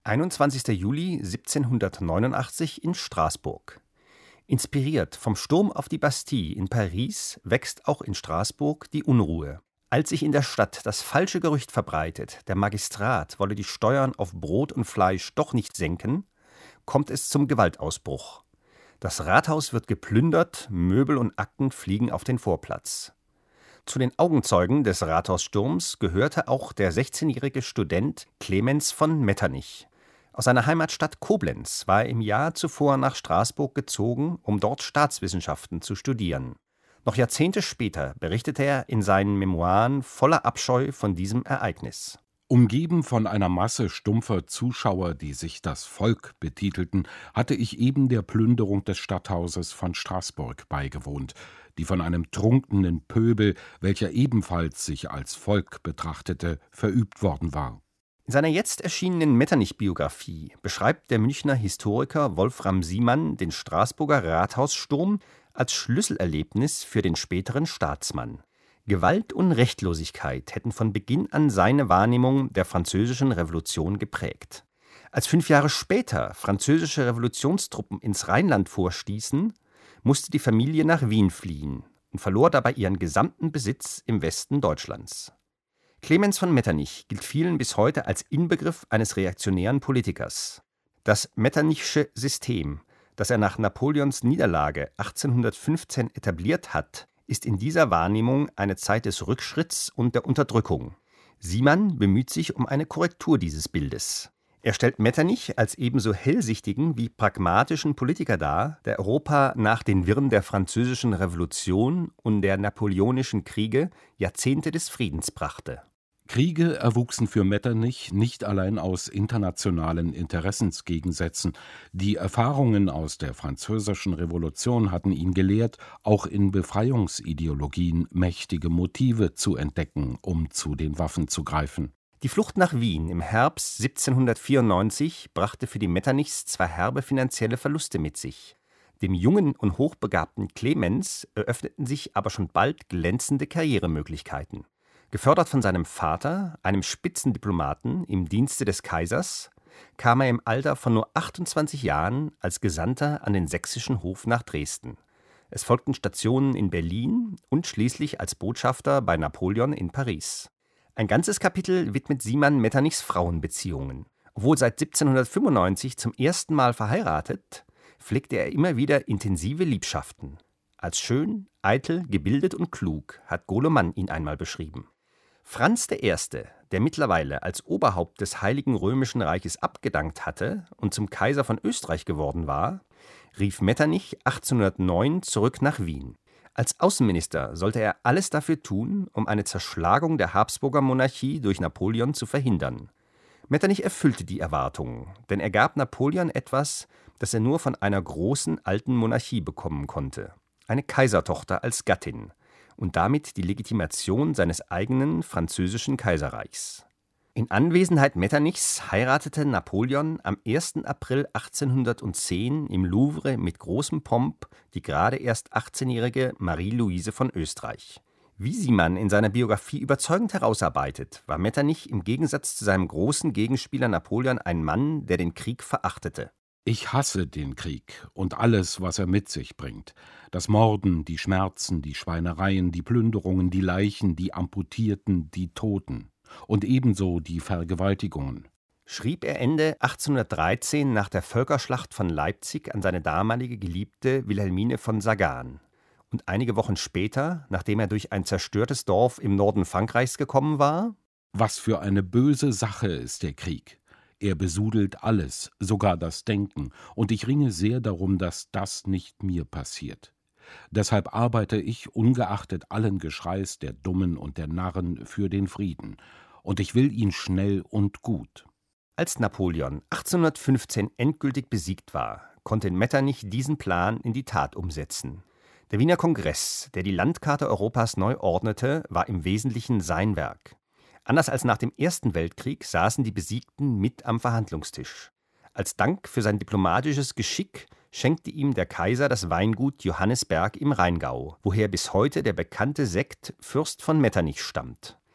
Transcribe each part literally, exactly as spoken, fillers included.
einundzwanzigster Juli siebzehnhundertneunundachtzig in Straßburg. Inspiriert vom Sturm auf die Bastille in Paris wächst auch in Straßburg die Unruhe. Als sich in der Stadt das falsche Gerücht verbreitet, der Magistrat wolle die Steuern auf Brot und Fleisch doch nicht senken, kommt es zum Gewaltausbruch. Das Rathaus wird geplündert, Möbel und Akten fliegen auf den Vorplatz. Zu den Augenzeugen des Rathaussturms gehörte auch der sechzehnjährige Student Clemens von Metternich. Aus seiner Heimatstadt Koblenz war er im Jahr zuvor nach Straßburg gezogen, um dort Staatswissenschaften zu studieren. Noch Jahrzehnte später berichtete er in seinen Memoiren voller Abscheu von diesem Ereignis. Umgeben von einer Masse stumpfer Zuschauer, die sich das Volk betitelten, hatte ich eben der Plünderung des Stadthauses von Straßburg beigewohnt, die von einem trunkenen Pöbel, welcher ebenfalls sich als Volk betrachtete, verübt worden war. In seiner jetzt erschienenen Metternich-Biografie beschreibt der Münchner Historiker Wolfram Siemann den Straßburger Rathaussturm als Schlüsselerlebnis für den späteren Staatsmann. Gewalt und Rechtlosigkeit hätten von Beginn an seine Wahrnehmung der französischen Revolution geprägt. Als fünf Jahre später französische Revolutionstruppen ins Rheinland vorstießen, musste die Familie nach Wien fliehen und verlor dabei ihren gesamten Besitz im Westen Deutschlands. Clemens von Metternich gilt vielen bis heute als Inbegriff eines reaktionären Politikers. Das Metternichsche System, das er nach Napoleons Niederlage achtzehnhundertfünfzehn etabliert hat, ist in dieser Wahrnehmung eine Zeit des Rückschritts und der Unterdrückung. Siemann bemüht sich um eine Korrektur dieses Bildes. Er stellt Metternich als ebenso hellsichtigen wie pragmatischen Politiker dar, der Europa nach den Wirren der Französischen Revolution und der Napoleonischen Kriege Jahrzehnte des Friedens brachte. Kriege erwuchsen für Metternich nicht allein aus internationalen Interessensgegensätzen. Die Erfahrungen aus der Französischen Revolution hatten ihn gelehrt, auch in Befreiungsideologien mächtige Motive zu entdecken, um zu den Waffen zu greifen. Die Flucht nach Wien im Herbst siebzehnhundertvierundneunzig brachte für die Metternichs zwei herbe finanzielle Verluste mit sich. Dem jungen und hochbegabten Clemens eröffneten sich aber schon bald glänzende Karrieremöglichkeiten. Gefördert von seinem Vater, einem Spitzendiplomaten im Dienste des Kaisers, kam er im Alter von nur achtundzwanzig Jahren als Gesandter an den sächsischen Hof nach Dresden. Es folgten Stationen in Berlin und schließlich als Botschafter bei Napoleon in Paris. Ein ganzes Kapitel widmet Siemann Metternichs Frauenbeziehungen. Obwohl seit siebzehnhundertfünfundneunzig zum ersten Mal verheiratet, pflegte er immer wieder intensive Liebschaften. Als schön, eitel, gebildet und klug hat Goloman ihn einmal beschrieben. Franz der Erste., der mittlerweile als Oberhaupt des Heiligen Römischen Reiches abgedankt hatte und zum Kaiser von Österreich geworden war, rief Metternich achtzehnhundertneun zurück nach Wien. Als Außenminister sollte er alles dafür tun, um eine Zerschlagung der Habsburger Monarchie durch Napoleon zu verhindern. Metternich erfüllte die Erwartungen, denn er gab Napoleon etwas, das er nur von einer großen alten Monarchie bekommen konnte: eine Kaisertochter als Gattin und damit die Legitimation seines eigenen französischen Kaiserreichs. In Anwesenheit Metternichs heiratete Napoleon am ersten April achtzehnhundertzehn im Louvre mit großem Pomp die gerade erst achtzehnjährige Marie-Louise von Österreich. Wie Siemann in seiner Biografie überzeugend herausarbeitet, war Metternich im Gegensatz zu seinem großen Gegenspieler Napoleon ein Mann, der den Krieg verachtete. Ich hasse den Krieg und alles, was er mit sich bringt. Das Morden, die Schmerzen, die Schweinereien, die Plünderungen, die Leichen, die Amputierten, die Toten. Und ebenso die Vergewaltigungen. Schrieb er Ende achtzehnhundertdreizehn nach der Völkerschlacht von Leipzig an seine damalige Geliebte Wilhelmine von Sagan. Und einige Wochen später, nachdem er durch ein zerstörtes Dorf im Norden Frankreichs gekommen war: Was für eine böse Sache ist der Krieg. Er besudelt alles, sogar das Denken, und ich ringe sehr darum, dass das nicht mir passiert. Deshalb arbeite ich, ungeachtet allen Geschreis der Dummen und der Narren, für den Frieden, und ich will ihn schnell und gut. Als Napoleon achtzehnhundertfünfzehn endgültig besiegt war, konnte Metternich diesen Plan in die Tat umsetzen. Der Wiener Kongress, der die Landkarte Europas neu ordnete, war im Wesentlichen sein Werk. Anders als nach dem Ersten Weltkrieg saßen die Besiegten mit am Verhandlungstisch. Als Dank für sein diplomatisches Geschick schenkte ihm der Kaiser das Weingut Johannisberg im Rheingau, woher bis heute der bekannte Sekt Fürst von Metternich stammt.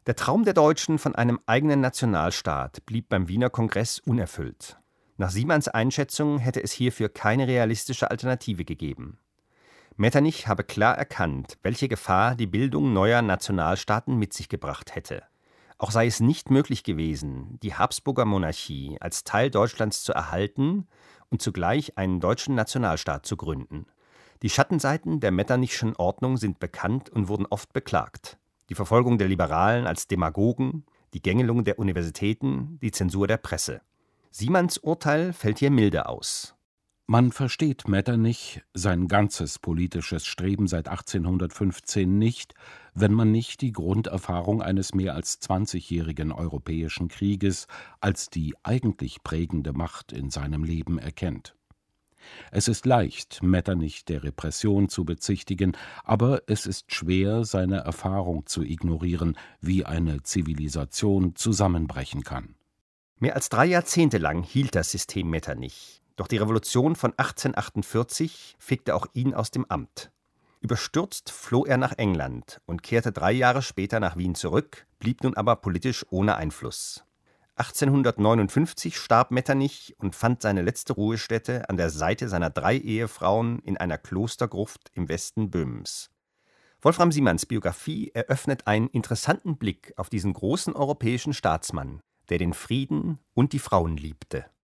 Der Traum der Deutschen von einem eigenen Nationalstaat blieb beim Wiener Kongress unerfüllt. Nach Siemens Einschätzung hätte es hierfür keine realistische Alternative gegeben. Metternich habe klar erkannt, welche Gefahr die Bildung neuer Nationalstaaten mit sich gebracht hätte. Auch sei es nicht möglich gewesen, die Habsburger Monarchie als Teil Deutschlands zu erhalten und zugleich einen deutschen Nationalstaat zu gründen. Die Schattenseiten der Metternichschen Ordnung sind bekannt und wurden oft beklagt. Die Verfolgung der Liberalen als Demagogen, die Gängelung der Universitäten, die Zensur der Presse. Siemens Urteil fällt hier milde aus. Man versteht Metternich, sein ganzes politisches Streben seit achtzehnhundertfünfzehn nicht, wenn man nicht die Grunderfahrung eines mehr als zwanzigjährigen europäischen Krieges als die eigentlich prägende Macht in seinem Leben erkennt. Es ist leicht, Metternich der Repression zu bezichtigen, aber es ist schwer, seine Erfahrung zu ignorieren, wie eine Zivilisation zusammenbrechen kann. Mehr als drei Jahrzehnte lang hielt das System Metternich. Doch die Revolution von achtzehnhundertachtundvierzig fegte auch ihn aus dem Amt. Überstürzt floh er nach England und kehrte drei Jahre später nach Wien zurück, blieb nun aber politisch ohne Einfluss. achtzehnhundertneunundfünfzig starb Metternich und fand seine letzte Ruhestätte an der Seite seiner drei Ehefrauen in einer Klostergruft im Westen Böhmens. Wolfram Siemens Biografie eröffnet einen interessanten Blick auf diesen großen europäischen Staatsmann, der den Frieden und die Frauen liebte.